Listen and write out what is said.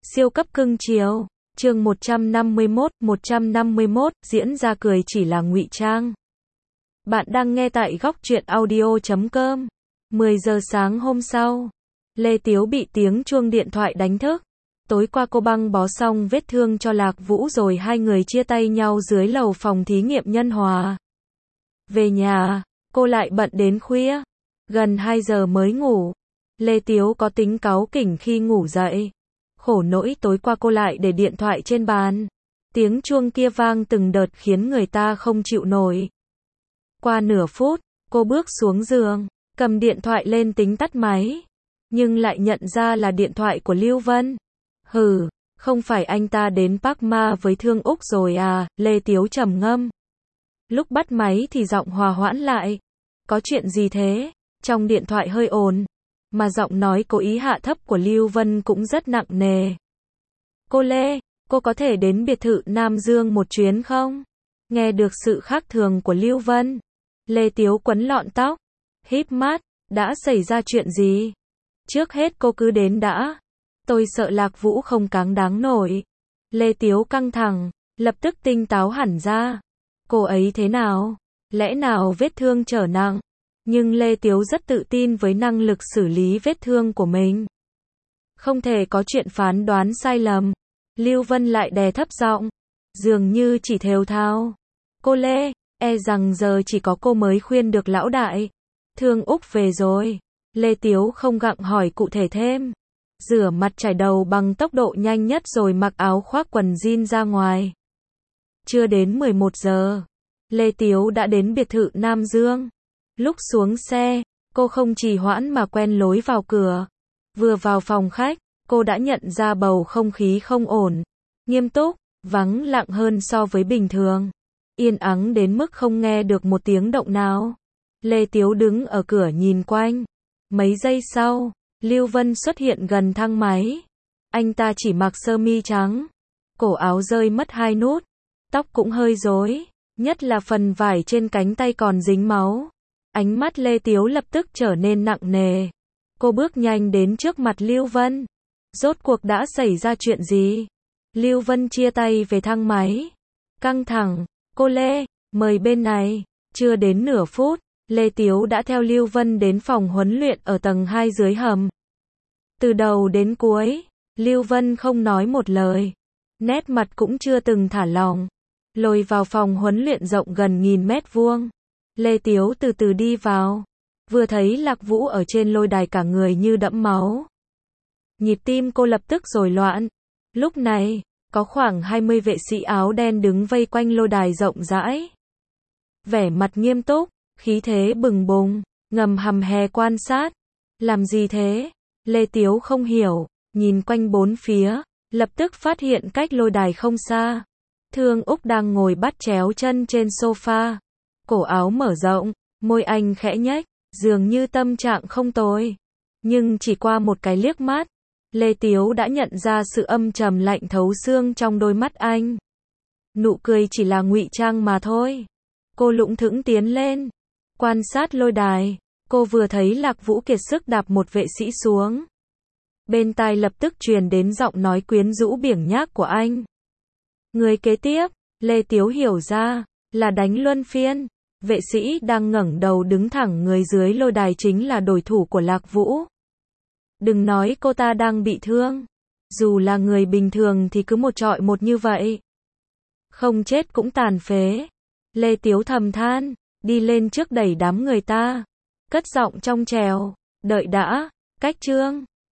Siêu cấp cưng chiều. Chương 151, diễn ra cười chỉ là ngụy trang. Bạn đang nghe tại góc truyện audio.com. 10 giờ sáng hôm sau, Lê Tiếu bị tiếng chuông điện thoại đánh thức. Tối qua cô băng bó xong vết thương cho Lạc Vũ rồi hai người chia tay nhau dưới lầu phòng thí nghiệm Nhân Hòa. Về nhà, cô lại bận đến khuya, gần 2 giờ mới ngủ. Lê Tiếu có tính cáu kỉnh khi ngủ dậy. Khổ nỗi tối qua cô lại để điện thoại trên bàn. Tiếng chuông kia vang từng đợt khiến người ta không chịu nổi. Qua nửa phút, cô bước xuống giường, cầm điện thoại lên tính tắt máy. Nhưng lại nhận ra là điện thoại của Lưu Vân. Hừ, không phải anh ta đến Park Ma với Thương Úc rồi à, Lê Tiếu trầm ngâm. Lúc bắt máy thì giọng hòa hoãn lại. Có chuyện gì thế? Trong điện thoại hơi ồn, mà giọng nói cố ý hạ thấp của Lưu Vân cũng rất nặng nề. Cô Lê, cô có thể đến biệt thự Nam Dương một chuyến không? Nghe được sự khác thường của Lưu Vân, Lê Tiếu quấn lọn tóc, híp mắt, đã xảy ra chuyện gì? Trước hết cô cứ đến đã. Tôi sợ Lạc Vũ không cáng đáng nổi. Lê Tiếu căng thẳng, lập tức tinh táo hẳn ra. Cô ấy thế nào? Lẽ nào vết thương trở nặng? Nhưng Lê Tiếu rất tự tin với năng lực xử lý vết thương của mình. Không thể có chuyện phán đoán sai lầm. Lưu Vân lại đè thấp giọng, dường như chỉ thều thào. Cô Lê, e rằng giờ chỉ có cô mới khuyên được lão đại. Thương Úc về rồi. Lê Tiếu không gặng hỏi cụ thể thêm. Rửa mặt chải đầu bằng tốc độ nhanh nhất rồi mặc áo khoác quần jean ra ngoài. Chưa đến 11 giờ, Lê Tiếu đã đến biệt thự Nam Dương. Lúc xuống xe, cô không trì hoãn mà quen lối vào cửa. Vừa vào phòng khách, cô đã nhận ra bầu không khí không ổn. Nghiêm túc, vắng lặng hơn so với bình thường. Yên ắng đến mức không nghe được một tiếng động nào. Lê Tiếu đứng ở cửa nhìn quanh. Mấy giây sau, Lưu Vân xuất hiện gần thang máy. Anh ta chỉ mặc sơ mi trắng. Cổ áo rơi mất 2 nút. Tóc cũng hơi rối, nhất là phần vải trên cánh tay còn dính máu. Ánh mắt Lê Tiếu lập tức trở nên nặng nề. Cô bước nhanh đến trước mặt Lưu Vân. Rốt cuộc đã xảy ra chuyện gì? Lưu Vân chia tay về thang máy. Căng thẳng, cô Lê, mời bên này. Chưa đến nửa phút, Lê Tiếu đã theo Lưu Vân đến phòng huấn luyện ở tầng 2 dưới hầm. Từ đầu đến cuối, Lưu Vân không nói một lời. Nét mặt cũng chưa từng thả lỏng. Lôi vào phòng huấn luyện rộng gần 1000 mét vuông. Lê Tiếu từ từ đi vào. Vừa thấy Lạc Vũ ở trên lôi đài cả người như đẫm máu. Nhịp tim cô lập tức rối loạn. Lúc này, có khoảng 20 vệ sĩ áo đen đứng vây quanh lôi đài rộng rãi. Vẻ mặt nghiêm túc, khí thế bừng bùng, ngầm hầm hè quan sát. Làm gì thế? Lê Tiếu không hiểu, nhìn quanh bốn phía, lập tức phát hiện cách lôi đài không xa. Thương Úc đang ngồi bắt chéo chân trên sofa. Cổ áo mở rộng, môi anh khẽ nhếch, dường như tâm trạng không tồi. Nhưng chỉ qua một cái liếc mắt, Lê Tiếu đã nhận ra sự âm trầm lạnh thấu xương trong đôi mắt anh. Nụ cười chỉ là ngụy trang mà thôi. Cô lững thững tiến lên, quan sát lôi đài. Cô vừa thấy Lạc Vũ kiệt sức đạp một vệ sĩ xuống. Bên tai lập tức truyền đến giọng nói quyến rũ biểng nhác của anh. Người kế tiếp, Lê Tiếu hiểu ra, là đánh luân phiên. Vệ sĩ đang ngẩng đầu đứng thẳng người dưới lôi đài chính là đối thủ của Lạc Vũ. Đừng nói cô ta đang bị thương. Dù là người bình thường thì cứ một trọi một như vậy. Không chết cũng tàn phế. Lê Tiếu thầm than, đi lên trước đẩy đám người ta. Cất giọng trong trèo, đợi đã, cách trương.